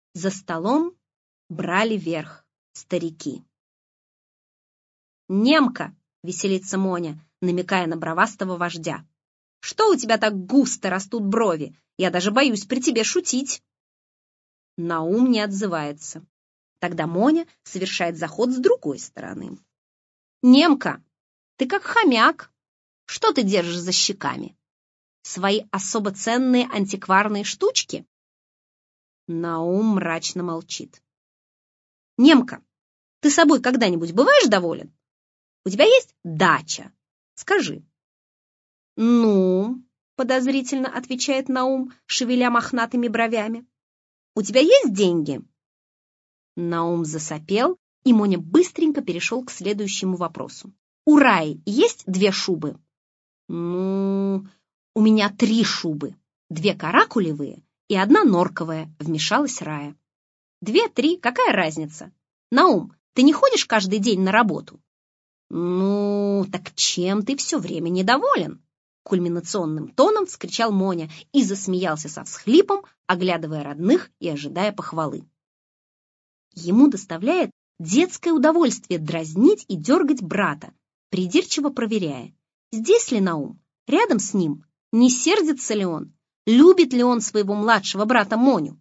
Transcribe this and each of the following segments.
За столом брали верх старики. «Немка!» — веселится Моня, намекая на бровастого вождя. «Что у тебя так густо растут брови? Я даже боюсь при тебе шутить!» Наум не отзывается. Тогда Моня совершает заход с другой стороны. «Немка, ты как хомяк. Что ты держишь за щеками? Свои особо ценные антикварные штучки?» Наум мрачно молчит. «Немка, ты собой когда-нибудь бываешь доволен? У тебя есть дача? Скажи». «Ну?» — подозрительно отвечает Наум, шевеля мохнатыми бровями. «У тебя есть деньги?» Наум засопел, и Моня быстренько перешел к следующему вопросу. «У Раи есть 2 шубы?» «Ну, у меня 3 шубы. 2 каракулевые и 1 норковая», — вмешалась Рая. 2, 3, какая разница? Наум, ты не ходишь каждый день на работу?» «Ну, так чем ты все время недоволен?» Кульминационным тоном вскричал Моня и засмеялся со всхлипом, оглядывая родных и ожидая похвалы. Ему доставляет детское удовольствие дразнить и дергать брата, придирчиво проверяя, здесь ли Наум, рядом с ним, не сердится ли он, любит ли он своего младшего брата Моню.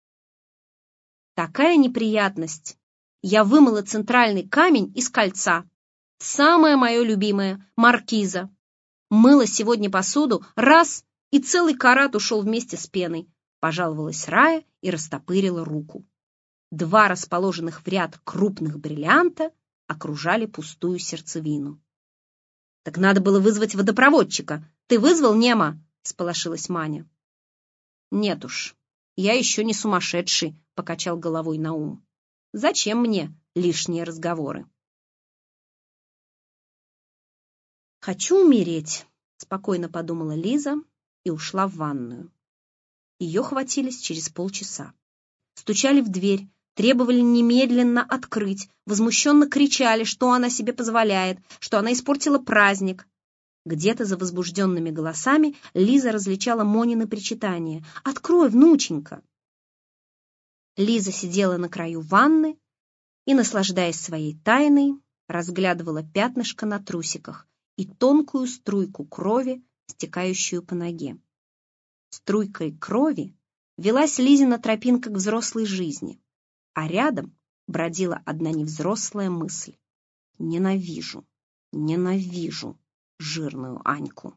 Такая неприятность. Я вымыла центральный камень из кольца. Самое мое любимое — маркиза. Мыла сегодня посуду, раз, и целый карат ушел вместе с пеной. Пожаловалась Рая и растопырила руку. 2 расположенных в ряд крупных бриллианта окружали пустую сердцевину. «Так надо было вызвать водопроводчика. Ты вызвал, Нема?» — сполошилась Маня. «Нет уж, я еще не сумасшедший», — покачал головой Наум. «Зачем мне лишние разговоры?» «Хочу умереть», — спокойно подумала Лиза и ушла в ванную. Ее хватились через полчаса. Стучали в дверь, требовали немедленно открыть, возмущенно кричали, что она себе позволяет, что она испортила праздник. Где-то за возбужденными голосами Лиза различала Монины причитания. «Открой, внученька!» Лиза сидела на краю ванны и, наслаждаясь своей тайной, разглядывала пятнышко на трусиках и тонкую струйку крови, стекающую по ноге. Струйкой крови велась Лизина тропинка к взрослой жизни, а рядом бродила одна невзрослая мысль. Ненавижу, ненавижу жирную Аньку.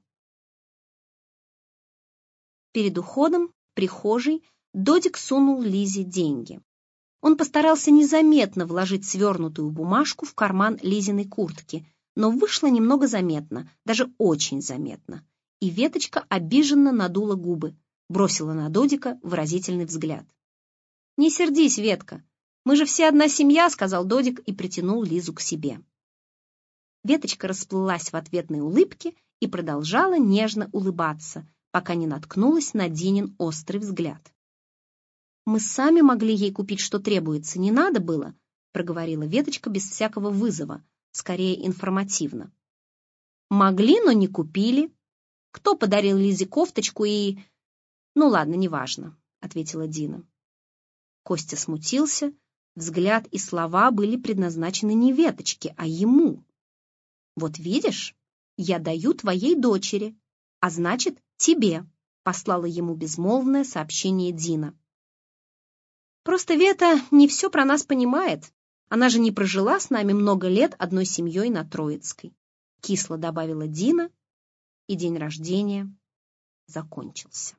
Перед уходом в прихожей Додик сунул Лизе деньги. Он постарался незаметно вложить свернутую бумажку в карман Лизиной куртки, но вышло немного заметно, даже очень заметно, и Веточка обиженно надула губы, бросила на Додика выразительный взгляд. «Не сердись, Ветка, мы же все одна семья», — сказал Додик и притянул Лизу к себе. Веточка расплылась в ответной улыбке и продолжала нежно улыбаться, пока не наткнулась на Динин острый взгляд. «Мы сами могли ей купить, что требуется, не надо было», — проговорила Веточка без всякого вызова, скорее информативно. «Могли, но не купили. Кто подарил Лизе кофточку и...» «Ну ладно, неважно», — ответила Дина. Костя смутился, взгляд и слова были предназначены не Веточке, а ему. «Вот видишь, я даю твоей дочери, а значит, тебе», — послала ему безмолвное сообщение Дина. «Просто Вета не все про нас понимает. Она же не прожила с нами много лет одной семьей на Троицкой», — кисло добавила Дина, и день рождения закончился.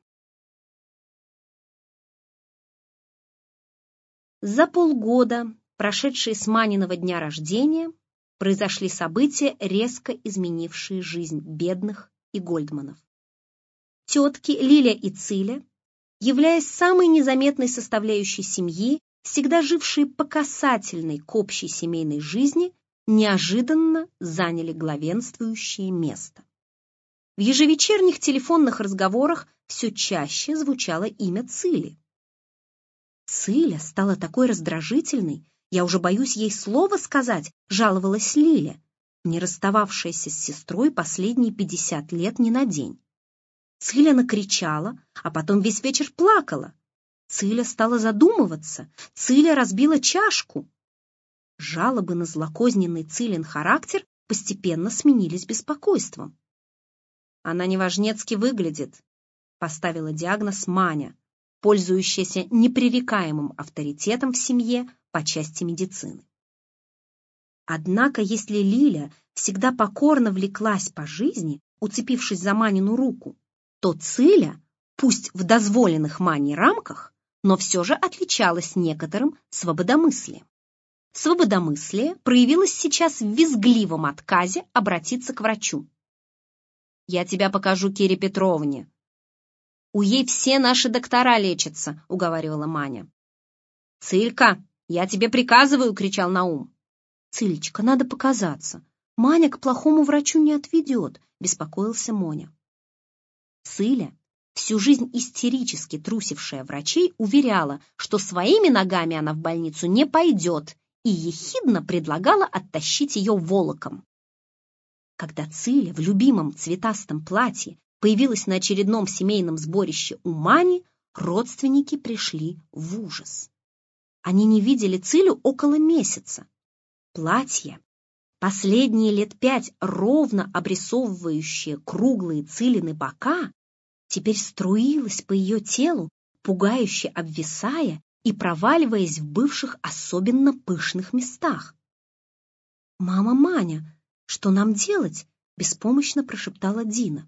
За полгода, прошедшие с Маниного дня рождения, произошли события, резко изменившие жизнь бедных и Гольдманов. Тетки Лиля и Циля, являясь самой незаметной составляющей семьи, всегда жившие по касательной к общей семейной жизни, неожиданно заняли главенствующее место. В ежевечерних телефонных разговорах все чаще звучало имя Цили. «Циля стала такой раздражительной, я уже боюсь ей слова сказать», — жаловалась Лиля, не расстававшаяся с сестрой последние 50 лет ни на день. Циля накричала, а потом весь вечер плакала. Циля стала задумываться. Циля разбила чашку. Жалобы на злокозненный Цилин характер постепенно сменились беспокойством. «Она неважнецки выглядит», — поставила диагноз Маня, пользующаяся непререкаемым авторитетом в семье по части медицины. Однако, если Лиля всегда покорно влеклась по жизни, уцепившись за Манину руку, то Циля, пусть в дозволенных Маней рамках, но все же отличалась некоторым свободомыслием. Свободомыслие проявилось сейчас в визгливом отказе обратиться к врачу. «Я тебя покажу Кире Петровне». «У ей все наши доктора лечатся», — уговаривала Маня. «Цилька, я тебе приказываю», — кричал Наум. «Цилечка, надо показаться. Маня к плохому врачу не отведет», — беспокоился Моня. Циля, всю жизнь истерически трусившая врачей, уверяла, что своими ногами она в больницу не пойдет, и ехидно предлагала оттащить ее волоком. Когда Циля в любимом цветастом платье появилась на очередном семейном сборище у Мани, родственники пришли в ужас. Они не видели Цилю около месяца. Платье, последние лет 5 ровно обрисовывающее круглые Цилины бока, теперь струилось по ее телу, пугающе обвисая и проваливаясь в бывших особенно пышных местах. «Мама Маня, что нам делать?» — беспомощно прошептала Дина.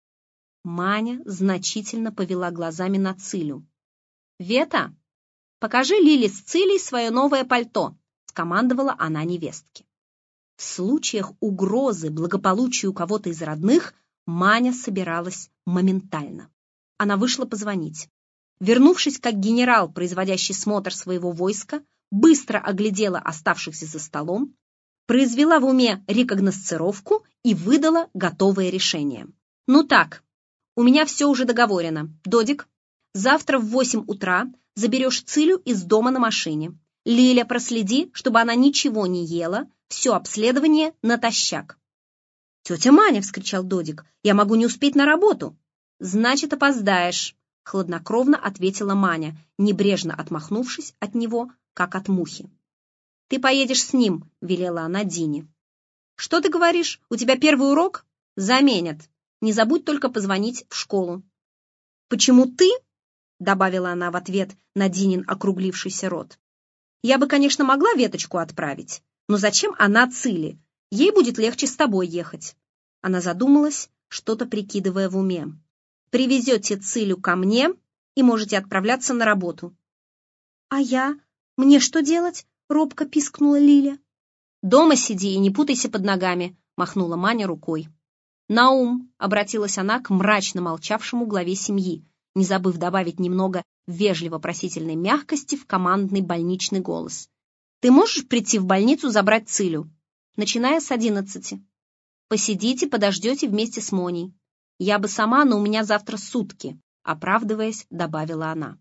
Маня значительно повела глазами на Цилю. «Вета, покажи Лиле с Цилей свое новое пальто», — скомандовала она невестке. В случаях угрозы благополучию кого-то из родных Маня собиралась моментально. Она вышла позвонить. Вернувшись как генерал, производящий смотр своего войска, быстро оглядела оставшихся за столом, произвела в уме рекогносцировку и выдала готовое решение. «Ну так, у меня все уже договорено. Додик, завтра в 8 утра заберешь Цилю из дома на машине. Лиля, проследи, чтобы она ничего не ела, все обследование натощак». «Тетя Маня!» — вскричал Додик. «Я могу не успеть на работу». «Значит, опоздаешь», — хладнокровно ответила Маня, небрежно отмахнувшись от него, как от мухи. «Ты поедешь с ним», — велела она Дине. «Что ты говоришь? У тебя первый урок? Заменят. Не забудь только позвонить в школу». «Почему ты?» — добавила она в ответ на Динин округлившийся рот. «Я бы, конечно, могла Веточку отправить, но зачем она Циле? Ей будет легче с тобой ехать». Она задумалась, что-то прикидывая в уме. «Привезете Цилю ко мне и можете отправляться на работу». «А я? Мне что делать?» — робко пискнула Лиля. «Дома сиди и не путайся под ногами», — махнула Маня рукой. «Наум», — обратилась она к мрачно молчавшему главе семьи, не забыв добавить немного вежливо-просительной мягкости в командный больничный голос. «Ты можешь прийти в больницу забрать Цилю, начиная с 11. Посидите, подождете вместе с Моней. Я бы сама, но у меня завтра сутки», — оправдываясь, добавила она.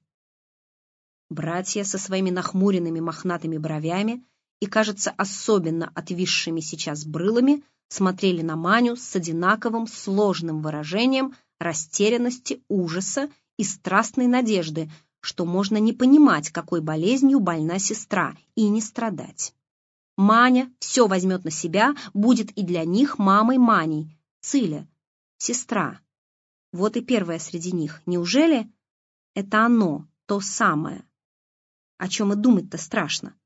Братья со своими нахмуренными мохнатыми бровями и, кажется, особенно отвисшими сейчас брылами смотрели на Маню с одинаковым сложным выражением растерянности, ужаса и страстной надежды, что можно не понимать, какой болезнью больна сестра, и не страдать. Маня все возьмет на себя, будет и для них мамой Маней. Циля, сестра. Вот и первая среди них. Неужели это оно, то самое, о чем и думать-то страшно?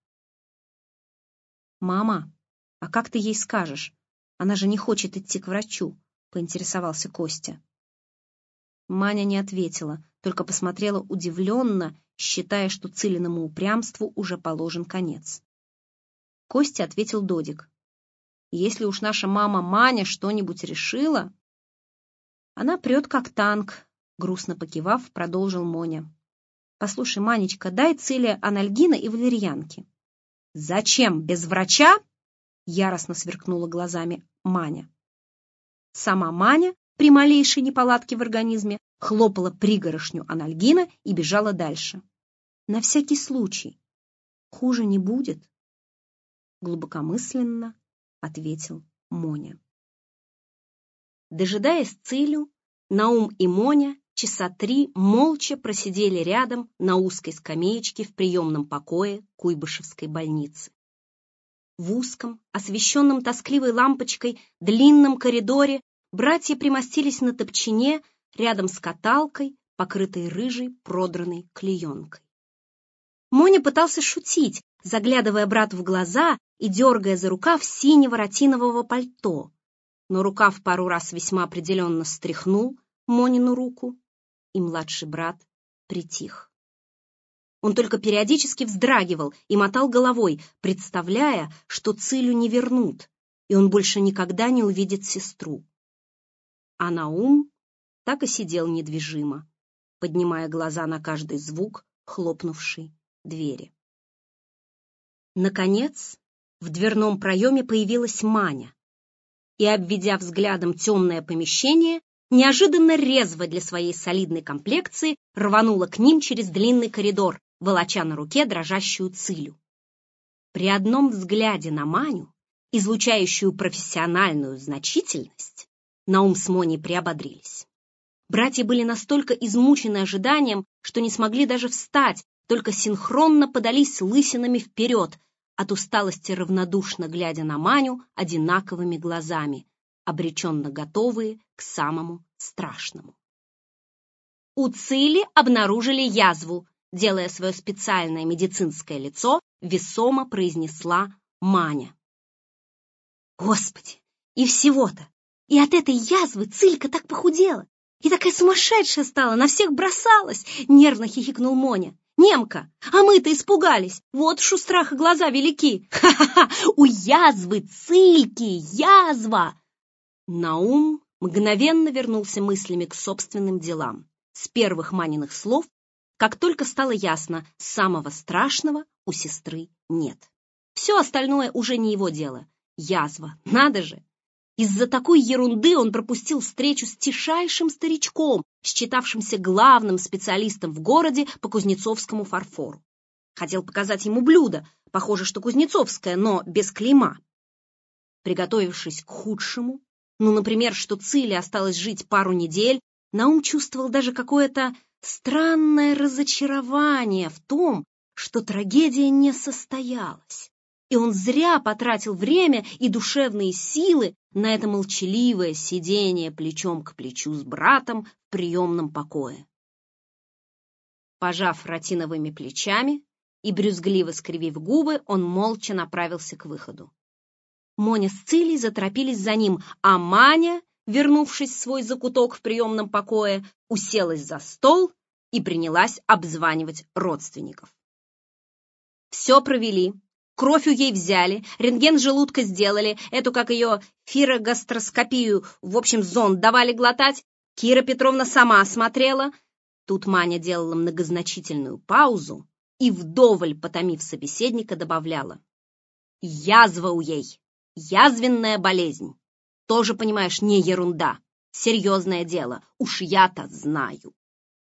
«Мама, а как ты ей скажешь? Она же не хочет идти к врачу», — поинтересовался Костя. Маня не ответила, только посмотрела удивленно, считая, что Цилиному упрямству уже положен конец. Костя ответил Додик. «Если уж наша мама Маня что-нибудь решила...» «Она прет как танк», — грустно покивав, продолжил Моня. «Послушай, Манечка, дай Циле анальгина и валерьянки». «Зачем, без врача?» — яростно сверкнула глазами Маня. Сама Маня при малейшей неполадке в организме хлопала пригорошню анальгина и бежала дальше. «На всякий случай. Хуже не будет», — глубокомысленно ответил Моня. Дожидаясь Цилю, Наум и Моня часа 3 молча просидели рядом на узкой скамеечке в приемном покое Куйбышевской больницы. В узком, освещенном тоскливой лампочкой длинном коридоре братья примостились на топчине рядом с каталкой, покрытой рыжей продранной клеенкой. Моня пытался шутить, заглядывая брату в глаза и дергая за рукав синего ротинового пальто, но рукав пару раз весьма определенно стряхнул Монину руку, и младший брат притих. Он только периодически вздрагивал и мотал головой, представляя, что Цилю не вернут, и он больше никогда не увидит сестру. А Наум так и сидел недвижимо, поднимая глаза на каждый звук хлопнувшей двери. Наконец, в дверном проеме появилась Маня и, обведя взглядом темное помещение, неожиданно резво для своей солидной комплекции рванула к ним через длинный коридор, волоча на руке дрожащую Цилю. При одном взгляде на Маню, излучающую профессиональную значительность, Наум с Моней приободрились. Братья были настолько измучены ожиданием, что не смогли даже встать, только синхронно подались лысинами вперед, от усталости равнодушно глядя на Маню одинаковыми глазами, обреченно готовые к самому страшному. У Цили обнаружили язву, делая свое специальное медицинское лицо, весомо произнесла Маня. Господи, и всего-то! И от этой язвы Цилька так похудела! И такая сумасшедшая стала, на всех бросалась! Нервно хихикнул Моня. Немка, а мы-то испугались. Вот уж у страха глаза велики. Ха-ха-ха! У язвы Цильки язва! Наум мгновенно вернулся мыслями к собственным делам. С первых Маниных слов, как только стало ясно, самого страшного у сестры нет. Все остальное уже не его дело. Язва, надо же! Из-за такой ерунды он пропустил встречу с тишайшим старичком, считавшимся главным специалистом в городе по кузнецовскому фарфору. Хотел показать ему блюдо, похоже, что кузнецовское, но без клейма. Приготовившись к худшему, например, что Циле осталось жить пару недель, Наум чувствовал даже какое-то странное разочарование в том, что трагедия не состоялась. И он зря потратил время и душевные силы на это молчаливое сидение плечом к плечу с братом в приемном покое. Пожав ротиновыми плечами и брюзгливо скривив губы, он молча направился к выходу. Моня с Цилей заторопились за ним, а Маня, вернувшись в свой закуток в приемном покое, уселась за стол и принялась обзванивать родственников. Все провели. Кровь у ей взяли, рентген желудка сделали, эту, как ее, фирогастроскопию, в общем, зонд давали глотать. Кира Петровна сама осмотрела. Тут Маня делала многозначительную паузу и, вдоволь потомив собеседника, добавляла. Язва у ей, язвенная болезнь. Тоже, понимаешь, не ерунда, серьезное дело, уж я-то знаю.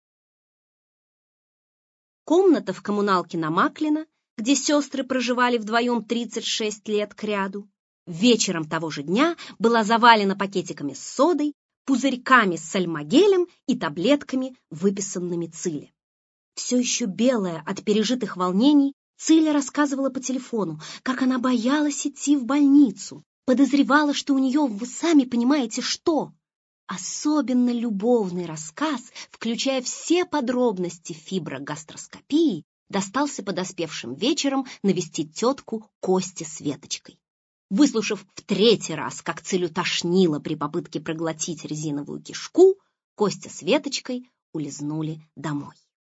Комната в коммуналке на Маклина, где сестры проживали вдвоем 36 лет кряду, вечером того же дня была завалена пакетиками с содой, пузырьками с сальмогелем и таблетками, выписанными Циле. Все еще белая от пережитых волнений, Циля рассказывала по телефону, как она боялась идти в больницу, подозревала, что у нее, вы сами понимаете, что. Особенно любовный рассказ, включая все подробности фиброгастроскопии, достался подоспевшим вечером навестить тетку Косте с Веточкой. Выслушав в 3-й раз, как Цилю тошнило при попытке проглотить резиновую кишку, Костя с Веточкой улизнули домой.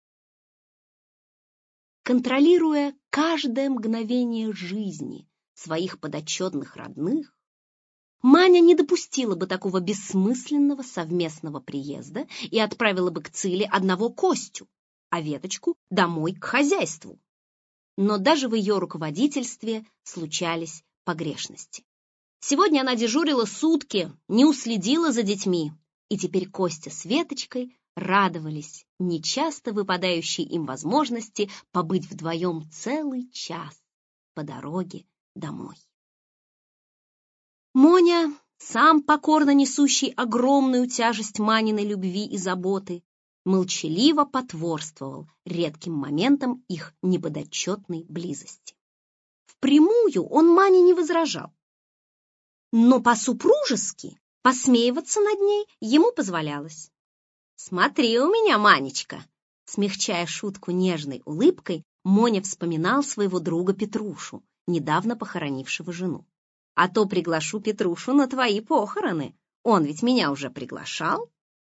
Контролируя каждое мгновение жизни своих подотчетных родных, Маня не допустила бы такого бессмысленного совместного приезда и отправила бы к Циле одного Костю, а Веточку домой к хозяйству. Но даже в ее руководительстве случались погрешности. Сегодня она дежурила сутки, не уследила за детьми, и теперь Костя с Веточкой радовались нечасто выпадающей им возможности побыть вдвоем целый час по дороге домой. Моня, сам покорно несущий огромную тяжесть Маниной любви и заботы, молчаливо потворствовал редким моментам их неподотчетной близости. Впрямую он Мане не возражал, но по-супружески посмеиваться над ней ему позволялось. «Смотри у меня, Манечка!» Смягчая шутку нежной улыбкой, Моня вспоминал своего друга Петрушу, недавно похоронившего жену. «А то приглашу Петрушу на твои похороны. Он ведь меня уже приглашал».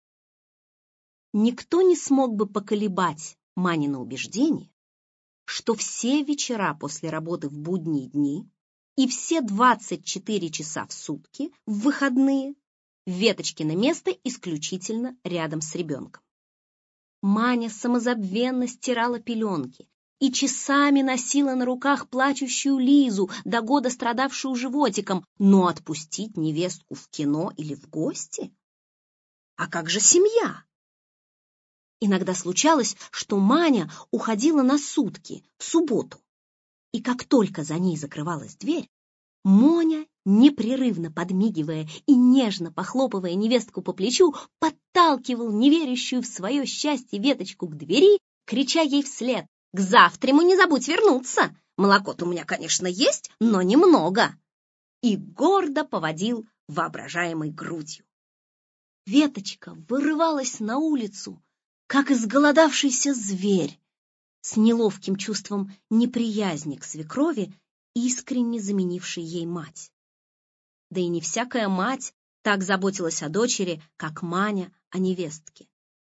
Никто не смог бы поколебать Манина убеждение, что все вечера после работы в будние дни и все 24 часа в сутки в выходные Веточкино место исключительно рядом с ребенком. Маня самозабвенно стирала пеленки и часами носила на руках плачущую Лизу, до года страдавшую животиком, но отпустить невестку в кино или в гости? А как же семья? Иногда случалось, что Маня уходила на сутки, в субботу, и как только за ней закрывалась дверь, Моня, непрерывно подмигивая и нежно похлопывая невестку по плечу, подталкивал неверящую в свое счастье Веточку к двери, крича ей вслед: «К завтраму не забудь вернуться! Молоко-то у меня, конечно, есть, но немного!» И гордо поводил воображаемой грудью. Веточка вырывалась на улицу, как изголодавшийся зверь, с неловким чувством неприязни к свекрови, искренне заменившей ей мать. Да и не всякая мать так заботилась о дочери, как Маня о невестке.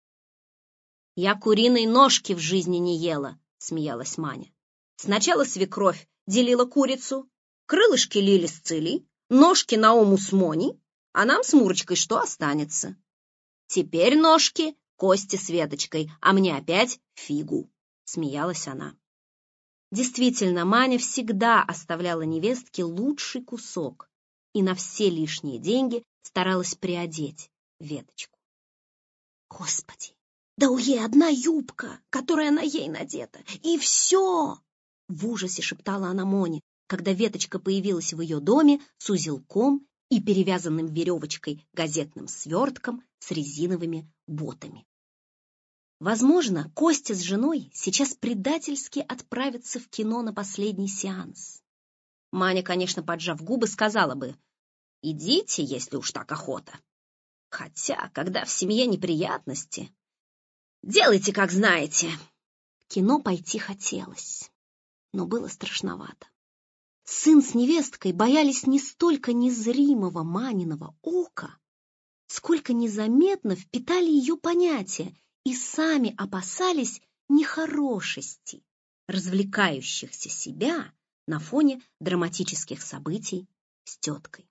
«Я куриной ножки в жизни не ела», — смеялась Маня. «Сначала свекровь делила курицу, крылышки Лили с Цилей, ножки Науму с Моней, а нам с Мурочкой что останется? Теперь ножки Кости с Веточкой, а мне опять фигу», — смеялась она. Действительно, Маня всегда оставляла невестке лучший кусок и на все лишние деньги старалась приодеть Веточку. «Господи, да у ей одна юбка, которая на ей надета, и все!» В ужасе шептала она Моне, когда Веточка появилась в ее доме с узелком и перевязанным веревочкой газетным свертком с резиновыми ботами. Возможно, Костя с женой сейчас предательски отправятся в кино на последний сеанс. Маня, конечно, поджав губы, сказала бы: «Идите, если уж так охота. Хотя, когда в семье неприятности, делайте, как знаете». В кино пойти хотелось, но было страшновато. Сын с невесткой боялись не столько незримого Маниного ока, сколько незаметно впитали ее понятия и сами опасались нехорошести, развлекающихся себя на фоне драматических событий с теткой.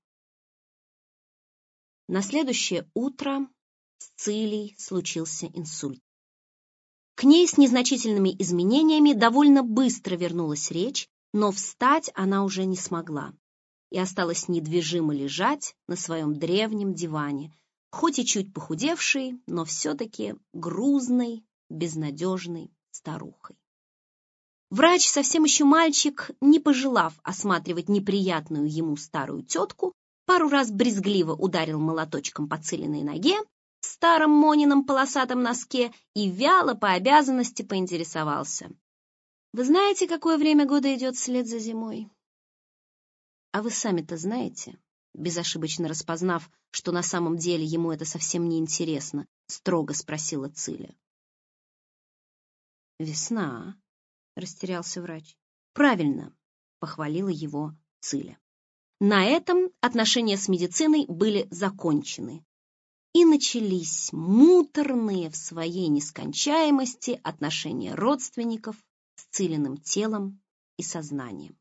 На следующее утро с Цилей случился инсульт. К ней с незначительными изменениями довольно быстро вернулась речь, но встать она уже не смогла и осталась недвижимо лежать на своем древнем диване, хоть и чуть похудевшей, но все-таки грузной, безнадежной старухой. Врач, совсем еще мальчик, не пожелав осматривать неприятную ему старую тетку, пару раз брезгливо ударил молоточком по Цилиной ноге в старом Монином полосатом носке и вяло по обязанности поинтересовался: «Вы знаете, какое время года идет вслед за зимой?» «А вы сами-то знаете?» Безошибочно распознав, что на самом деле ему это совсем не интересно, строго спросила Циля. «Весна», — растерялся врач. «Правильно», — похвалила его Циля. На этом отношения с медициной были закончены, и начались муторные в своей нескончаемости отношения родственников с Цилиным телом и сознанием.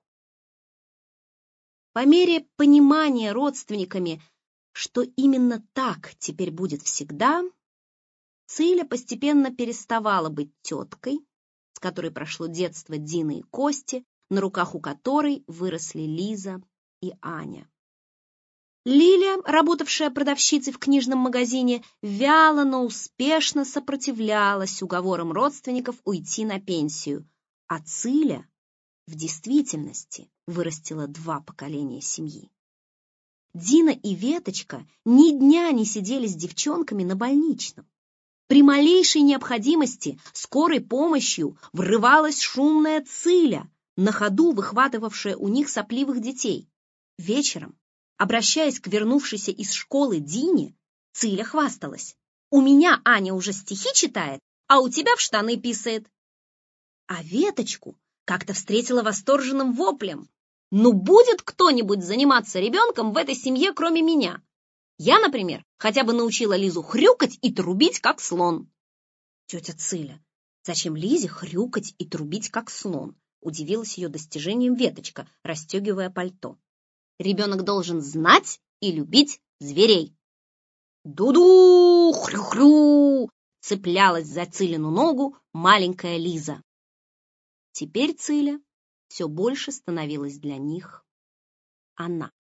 По мере понимания родственниками, что именно так теперь будет всегда, Циля постепенно переставала быть теткой, с которой прошло детство Дины и Кости, на руках у которой выросли Лиза и Аня. Лиля, работавшая продавщицей в книжном магазине, вяло, но успешно сопротивлялась уговорам родственников уйти на пенсию, а Циля в действительности вырастила 2 поколения семьи. Дина и Веточка ни дня не сидели с девчонками на больничном. При малейшей необходимости скорой помощью врывалась шумная Циля, на ходу выхватывавшая у них сопливых детей. Вечером, обращаясь к вернувшейся из школы Дине, Циля хвасталась: «У меня Аня уже стихи читает, а у тебя в штаны писает». А Веточку как-то встретила восторженным воплем: «Ну будет кто-нибудь заниматься ребенком в этой семье, кроме меня? Я, например, хотя бы научила Лизу хрюкать и трубить, как слон». Тетя Циля: «Зачем Лизе хрюкать и трубить, как слон?» Удивилась ее достижением Веточка, расстегивая пальто. «Ребенок должен знать и любить зверей». «Ду-ду! Хрю-хрю!» цеплялась за Цилину ногу маленькая Лиза. Теперь Циля все больше становилась для них она.